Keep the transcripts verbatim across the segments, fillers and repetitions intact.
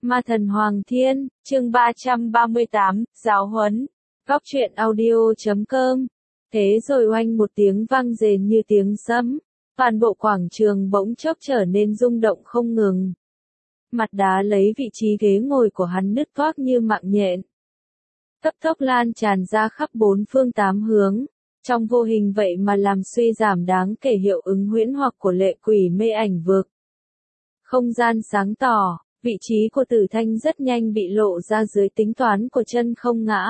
Ma thần Hoàng Thiên, chương ba trăm ba mươi tám, giáo huấn. Góc truyện audio chấm com. Thế rồi oanh một tiếng vang rền như tiếng sấm. Toàn bộ quảng trường bỗng chốc trở nên rung động không ngừng. Mặt đá lấy vị trí ghế ngồi của hắn nứt toác như mạng nhện. Cấp tốc lan tràn ra khắp bốn phương tám hướng. Trong vô hình vậy mà làm suy giảm đáng kể hiệu ứng huyễn hoặc của lệ quỷ mê ảnh vực. Không gian sáng tỏ, vị trí của Tử Thanh rất nhanh bị lộ ra dưới tính toán của Chân Không Ngã.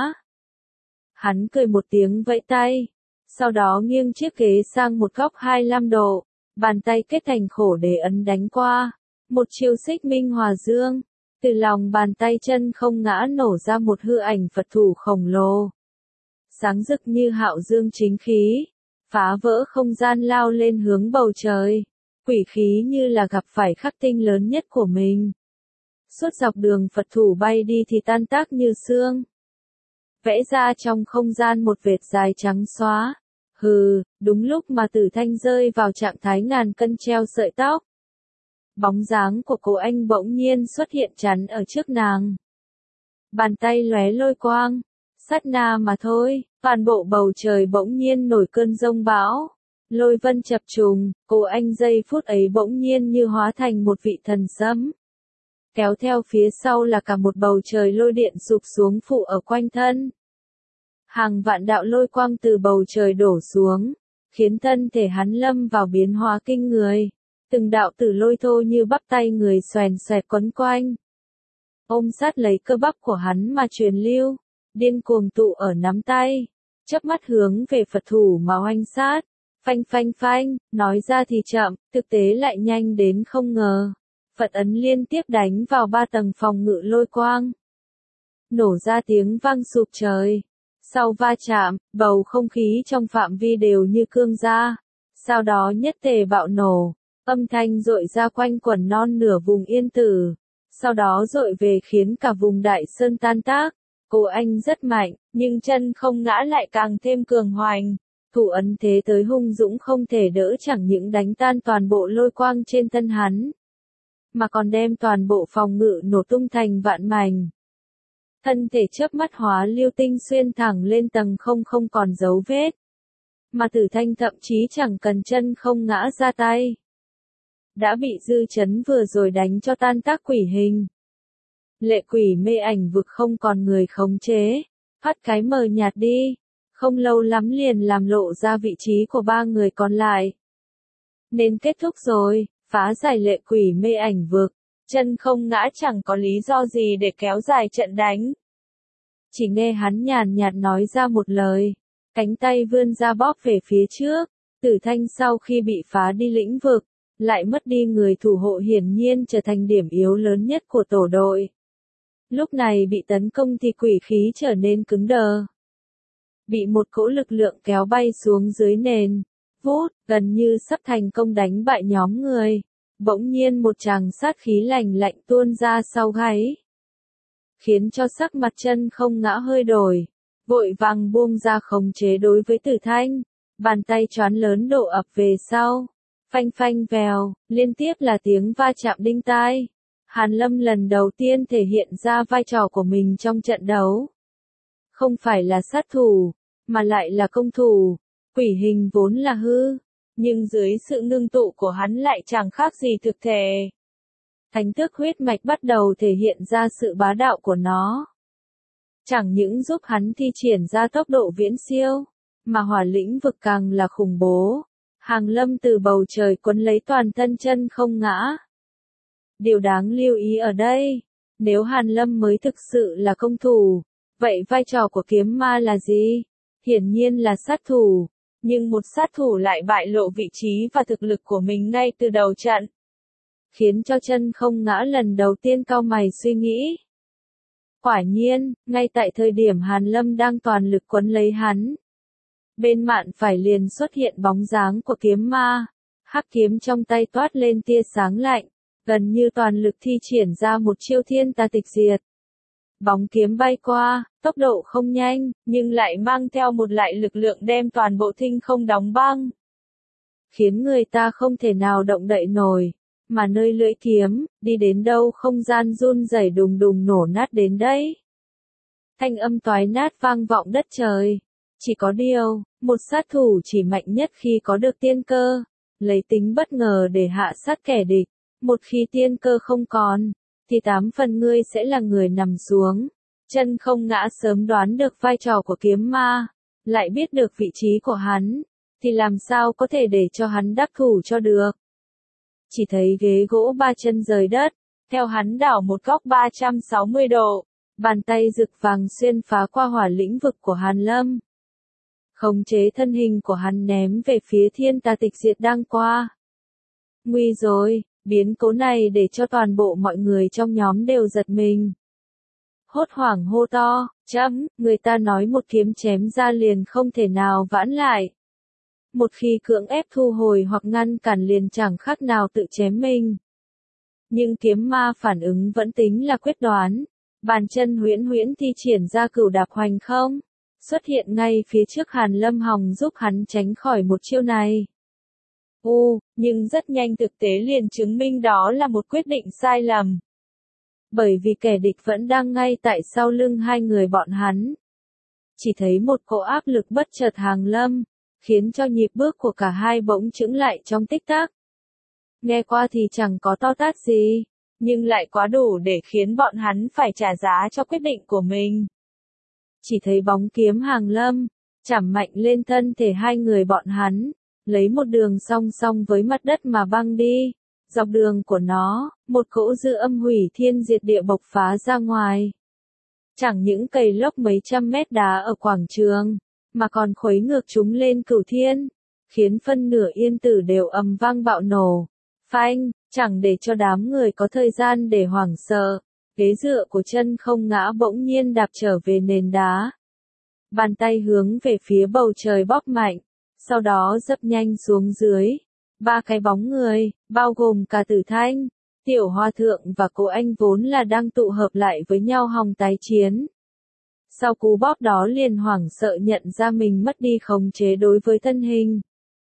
Hắn cười một tiếng vẫy tay, sau đó nghiêng chiếc ghế sang một góc hai mươi lăm độ, bàn tay kết thành khổ đế ấn đánh qua, một chiêu xích minh hòa dương, từ lòng bàn tay Chân Không Ngã nổ ra một hư ảnh Phật thủ khổng lồ. Sáng rực như hạo dương chính khí, phá vỡ không gian lao lên hướng bầu trời, quỷ khí như là gặp phải khắc tinh lớn nhất của mình. Suốt dọc đường Phật thủ bay đi thì tan tác như sương. Vẽ ra trong không gian một vệt dài trắng xóa. Hừ, đúng lúc mà Tử Thanh rơi vào trạng thái ngàn cân treo sợi tóc. Bóng dáng của cô anh bỗng nhiên xuất hiện chắn ở trước nàng. Bàn tay lóe lôi quang. Sát na mà thôi, toàn bộ bầu trời bỗng nhiên nổi cơn giông bão. Lôi vân chập trùng, cô anh giây phút ấy bỗng nhiên như hóa thành một vị thần sấm. Kéo theo phía sau là cả một bầu trời lôi điện sụp xuống phụ ở quanh thân. Hàng vạn đạo lôi quang từ bầu trời đổ xuống, khiến thân thể hắn lâm vào biến hóa kinh người. Từng đạo tử lôi thô như bắp tay người xoèn xoẹt quấn quanh. Ôm sát lấy cơ bắp của hắn mà truyền lưu, điên cuồng tụ ở nắm tay, chớp mắt hướng về Phật thủ mà oanh sát. Phanh phanh phanh, nói ra thì chậm, thực tế lại nhanh đến không ngờ. Phật ấn liên tiếp đánh vào ba tầng phòng ngự lôi quang. Nổ ra tiếng vang sụp trời. Sau va chạm, bầu không khí trong phạm vi đều như cương ra. Sau đó nhất tề bạo nổ, âm thanh rội ra quanh quẩn non nửa vùng yên tử. Sau đó rội về khiến cả vùng đại sơn tan tác. Cô anh rất mạnh, nhưng Chân Không Ngã lại càng thêm cường hoành. Thủ ấn thế tới hung dũng không thể đỡ, chẳng những đánh tan toàn bộ lôi quang trên thân hắn, mà còn đem toàn bộ phòng ngự nổ tung thành vạn mảnh. Thân thể chớp mắt hóa lưu tinh xuyên thẳng lên tầng không không còn dấu vết. Mà Tử Thanh thậm chí chẳng cần Chân Không Ngã ra tay, đã bị dư chấn vừa rồi đánh cho tan tác quỷ hình. Lệ quỷ mê ảnh vực không còn người khống chế, phát cái mờ nhạt đi. Không lâu lắm liền làm lộ ra vị trí của ba người còn lại. Nên kết thúc rồi, phá giải lệ quỷ mê ảnh vực. Chân Không Ngã chẳng có lý do gì để kéo dài trận đánh. Chỉ nghe hắn nhàn nhạt nói ra một lời. Cánh tay vươn ra bóp về phía trước. Tử Thanh sau khi bị phá đi lĩnh vực, lại mất đi người thủ hộ, hiển nhiên trở thành điểm yếu lớn nhất của tổ đội. Lúc này bị tấn công thì quỷ khí trở nên cứng đờ. Bị một cỗ lực lượng kéo bay xuống dưới nền, vút, gần như sắp thành công đánh bại nhóm người. Bỗng nhiên một tràng sát khí lạnh lạnh tuôn ra sau gáy, khiến cho sắc mặt Chân Không Ngã hơi đổi, vội vàng buông ra khống chế đối với Tử Thanh, bàn tay choán lớn đổ ập về sau, phanh phanh vèo, liên tiếp là tiếng va chạm đinh tai. Hàn Lâm lần đầu tiên thể hiện ra vai trò của mình trong trận đấu. Không phải là sát thủ, mà lại là công thủ. Quỷ hình vốn là hư, nhưng dưới sự ngưng tụ của hắn lại chẳng khác gì thực thể. Thánh thức huyết mạch bắt đầu thể hiện ra sự bá đạo của nó. Chẳng những giúp hắn thi triển ra tốc độ viễn siêu, mà hỏa lĩnh vực càng là khủng bố. Hàng lâm từ bầu trời quấn lấy toàn thân Chân Không Ngã. Điều đáng lưu ý ở đây, nếu Hàn Lâm mới thực sự là công thủ, vậy vai trò của kiếm ma là gì? Hiển nhiên là sát thủ, nhưng một sát thủ lại bại lộ vị trí và thực lực của mình ngay từ đầu trận, khiến cho Chân Không Ngã lần đầu tiên cau mày suy nghĩ. Quả nhiên, ngay tại thời điểm Hàn Lâm đang toàn lực quấn lấy hắn, bên mạn phải liền xuất hiện bóng dáng của kiếm ma, hắc kiếm trong tay toát lên tia sáng lạnh, gần như toàn lực thi triển ra một chiêu thiên tà tịch diệt. Bóng kiếm bay qua, tốc độ không nhanh, nhưng lại mang theo một loại lực lượng đem toàn bộ thinh không đóng băng, khiến người ta không thể nào động đậy nổi. mà nơi lưỡi kiếm, đi đến đâu không gian run rẩy đùng đùng nổ nát đến đấy. Thanh âm toái nát vang vọng đất trời. Chỉ có điều, một sát thủ chỉ mạnh nhất khi có được tiên cơ, lấy tính bất ngờ để hạ sát kẻ địch. Một khi tiên cơ không còn, thì tám phần ngươi sẽ là người nằm xuống. Chân Không Ngã sớm đoán được vai trò của kiếm ma, lại biết được vị trí của hắn, thì làm sao có thể để cho hắn đắc thủ cho được. Chỉ thấy ghế gỗ ba chân rời đất, theo hắn đảo một góc ba trăm sáu mươi độ, bàn tay rực vàng xuyên phá qua hỏa lĩnh vực của Hàn Lâm. Khống chế thân hình của hắn ném về phía thiên tà tịch diệt đang qua. Nguy rồi, biến cố này để cho toàn bộ mọi người trong nhóm đều giật mình. Hốt hoảng hô to, chấm, người ta nói một kiếm chém ra liền không thể nào vãn lại. Một khi cưỡng ép thu hồi hoặc ngăn cản liền chẳng khác nào tự chém mình. Nhưng kiếm ma phản ứng vẫn tính là quyết đoán. Bàn chân huyễn huyễn thi triển ra cửu đạp hoành không, xuất hiện ngay phía trước Hàn Lâm hòng giúp hắn tránh khỏi một chiêu này. U, nhưng rất nhanh thực tế liền chứng minh đó là một quyết định sai lầm. Bởi vì kẻ địch vẫn đang ngay tại sau lưng hai người bọn hắn. Chỉ thấy một cỗ áp lực bất chợt hàng lâm, khiến cho nhịp bước của cả hai bỗng chững lại trong tích tắc. Nghe qua thì chẳng có to tát gì, nhưng lại quá đủ để khiến bọn hắn phải trả giá cho quyết định của mình. Chỉ thấy bóng kiếm hàng lâm, chảm mạnh lên thân thể hai người bọn hắn, lấy một đường song song với mặt đất mà băng đi. Dọc đường của nó, một cỗ dư âm hủy thiên diệt địa bộc phá ra ngoài. Chẳng những cày lốc mấy trăm mét đá ở quảng trường, mà còn khuấy ngược chúng lên cửu thiên, khiến phân nửa yên tử đều ầm vang bạo nổ. Phanh, chẳng để cho đám người có thời gian để hoảng sợ, ghế dựa của Chân Không Ngã bỗng nhiên đạp trở về nền đá. Bàn tay hướng về phía bầu trời bóp mạnh, sau đó dấp nhanh xuống dưới. Ba cái bóng người, bao gồm cả Tử Thanh, Tiểu Hoa Thượng và Cố Anh vốn là đang tụ hợp lại với nhau hòng tái chiến. Sau cú bóp đó liền hoảng sợ nhận ra mình mất đi khống chế đối với thân hình.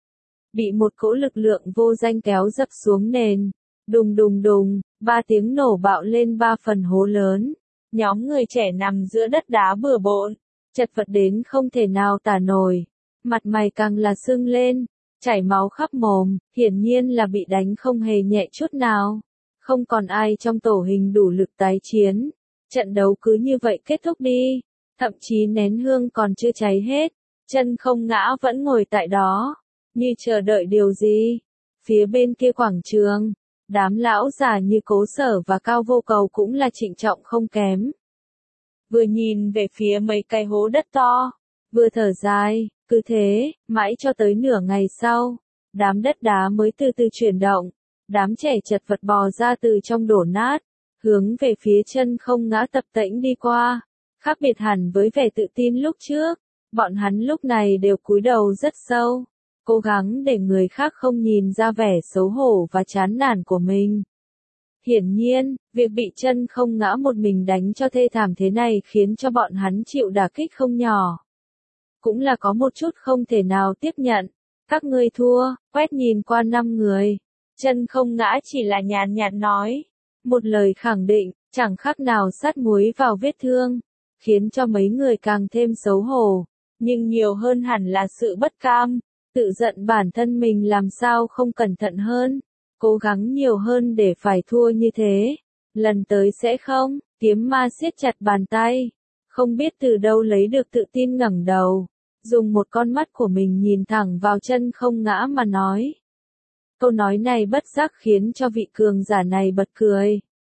Bị một cỗ lực lượng vô danh kéo dập xuống nền. Đùng đùng đùng, ba tiếng nổ bạo lên ba phần hố lớn. Nhóm người trẻ nằm giữa đất đá bừa bộn, chật vật đến không thể nào tả nổi. Mặt mày càng là sưng lên, chảy máu khắp mồm, hiển nhiên là bị đánh không hề nhẹ chút nào. Không còn ai trong tổ hình đủ lực tái chiến. Trận đấu cứ như vậy kết thúc đi. Thậm chí nén hương còn chưa cháy hết. Chân Không Ngã vẫn ngồi tại đó, như chờ đợi điều gì. Phía bên kia quảng trường, đám lão già như Cố Sở và Cao Vô Cầu cũng là trịnh trọng không kém. Vừa nhìn về phía mấy cái hố đất to, vừa thở dài, cứ thế, mãi cho tới nửa ngày sau, đám đất đá mới từ từ chuyển động, đám trẻ chật vật bò ra từ trong đổ nát, hướng về phía Chân Không Ngã tập tễnh đi qua. Khác biệt hẳn với vẻ tự tin lúc trước, bọn hắn lúc này đều cúi đầu rất sâu, cố gắng để người khác không nhìn ra vẻ xấu hổ và chán nản của mình. Hiển nhiên, việc bị Chân Không Ngã một mình đánh cho thê thảm thế này khiến cho bọn hắn chịu đả kích không nhỏ. Cũng là có một chút không thể nào tiếp nhận. Các ngươi thua, quét nhìn qua năm người. Chân Không Ngã chỉ là nhàn nhạt nói. Một lời khẳng định, chẳng khác nào sát muối vào vết thương, khiến cho mấy người càng thêm xấu hổ. Nhưng nhiều hơn hẳn là sự bất cam, tự giận bản thân mình làm sao không cẩn thận hơn, cố gắng nhiều hơn để phải thua như thế. Lần tới sẽ không, kiếm ma siết chặt bàn tay, không biết từ đâu lấy được tự tin ngẩng đầu, dùng một con mắt của mình nhìn thẳng vào Chân Không Ngã mà nói. Câu nói này bất giác khiến cho vị cường giả này bật cười.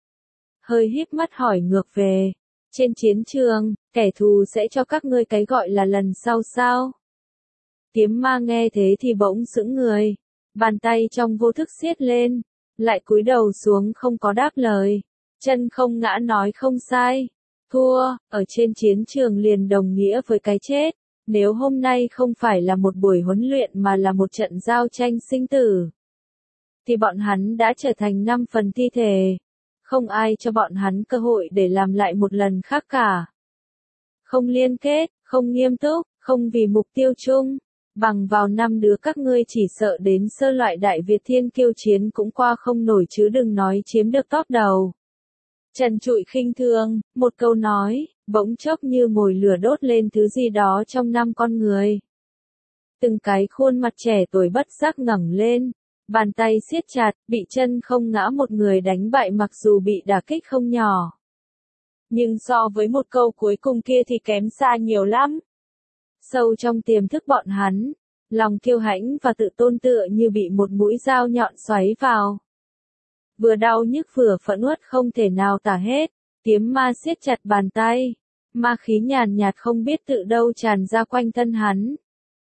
Hơi híp mắt hỏi ngược về, trên chiến trường, kẻ thù sẽ cho các ngươi cái gọi là lần sau sao? Kiếm ma nghe thế thì bỗng sững người, bàn tay trong vô thức siết lên, lại cúi đầu xuống không có đáp lời. Chân Không Ngã nói không sai, thua, ở trên chiến trường liền đồng nghĩa với cái chết, nếu hôm nay không phải là một buổi huấn luyện mà là một trận giao tranh sinh tử, thì bọn hắn đã trở thành năm phần thi thể, không ai cho bọn hắn cơ hội để làm lại một lần khác cả. Không liên kết, không nghiêm túc, không vì mục tiêu chung, Bằng vào năm đứa các ngươi chỉ sợ đến sơ loại Đại Việt Thiên Kiêu chiến cũng qua không nổi chứ đừng nói chiếm được top đầu. Trần Trụi khinh thường, một câu nói, bỗng chốc như mồi lửa đốt lên thứ gì đó trong năm con người. Từng cái khuôn mặt trẻ tuổi bất giác ngẩng lên, bàn tay siết chặt, bị Chân Không Ngã một người đánh bại mặc dù bị đả kích không nhỏ. Nhưng so với một câu cuối cùng kia thì kém xa nhiều lắm. Sâu trong tiềm thức bọn hắn, lòng kiêu hãnh và tự tôn tựa như bị một mũi dao nhọn xoáy vào. Vừa đau nhức vừa phẫn uất không thể nào tả hết, kiếm ma siết chặt bàn tay, ma khí nhàn nhạt không biết tự đâu tràn ra quanh thân hắn.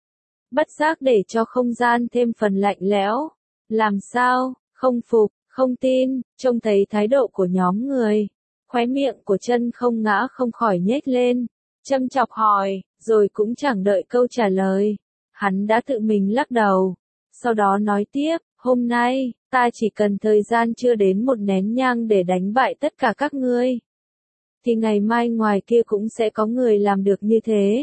Bất giác để cho không gian thêm phần lạnh lẽo. Làm sao, không phục, không tin, trông thấy thái độ của nhóm người. Khóe miệng của Chân Không Ngã không khỏi nhếch lên, châm chọc hỏi, rồi cũng chẳng đợi câu trả lời. Hắn đã tự mình lắc đầu, sau đó nói tiếp, hôm nay, ta chỉ cần thời gian chưa đến một nén nhang để đánh bại tất cả các ngươi. Thì ngày mai ngoài kia cũng sẽ có người làm được như thế.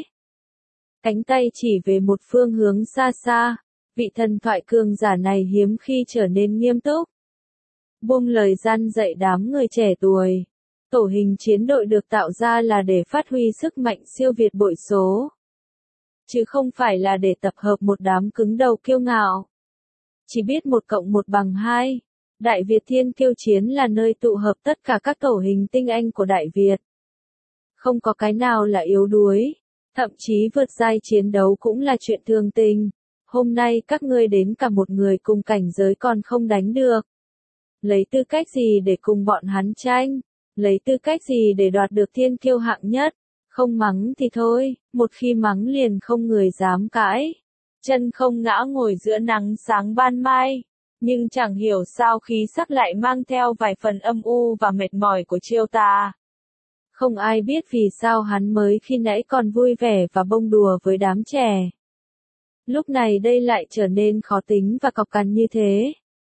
Cánh tay chỉ về một phương hướng xa xa, vị thần thoại cường giả này hiếm khi trở nên nghiêm túc. Buông lời gian dạy đám người trẻ tuổi. Tổ hình chiến đội được tạo ra là để phát huy sức mạnh siêu việt bội số. Chứ không phải là để tập hợp một đám cứng đầu kiêu ngạo. Chỉ biết một cộng một bằng hai. Đại Việt Thiên Kiêu chiến là nơi tụ hợp tất cả các tổ hình tinh anh của Đại Việt. Không có cái nào là yếu đuối. Thậm chí vượt giai chiến đấu cũng là chuyện thường tình. Hôm nay các ngươi đến cả một người cùng cảnh giới còn không đánh được. Lấy tư cách gì để cùng bọn hắn tranh? Lấy tư cách gì để đoạt được thiên kiêu hạng nhất? Không mắng thì thôi, một khi mắng liền không người dám cãi. Chân Không Ngã ngồi giữa nắng sáng ban mai, nhưng chẳng hiểu sao khí sắc lại mang theo vài phần âm u và mệt mỏi của chiêu tà. Không ai biết vì sao hắn mới khi nãy còn vui vẻ và bông đùa với đám trẻ. Lúc này đây lại trở nên khó tính và cọc cằn như thế.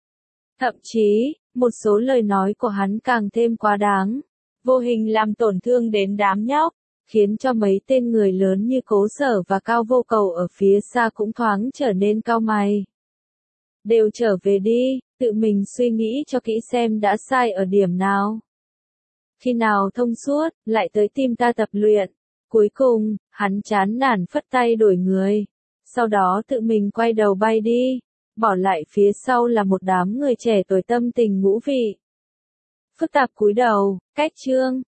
Thậm chí, một số lời nói của hắn càng thêm quá đáng, vô hình làm tổn thương đến đám nhóc, khiến cho mấy tên người lớn như Cố Sở và Cao Vô Cầu ở phía xa cũng thoáng trở nên cau mày. Đều trở về đi, tự mình suy nghĩ cho kỹ xem đã sai ở điểm nào. Khi nào thông suốt, lại tới tìm ta tập luyện. Cuối cùng, hắn chán nản phất tay đổi người. Sau đó tự mình quay đầu bay đi, bỏ lại phía sau là một đám người trẻ tuổi tâm tình ngũ vị. Phức tạp cúi đầu, cách chương.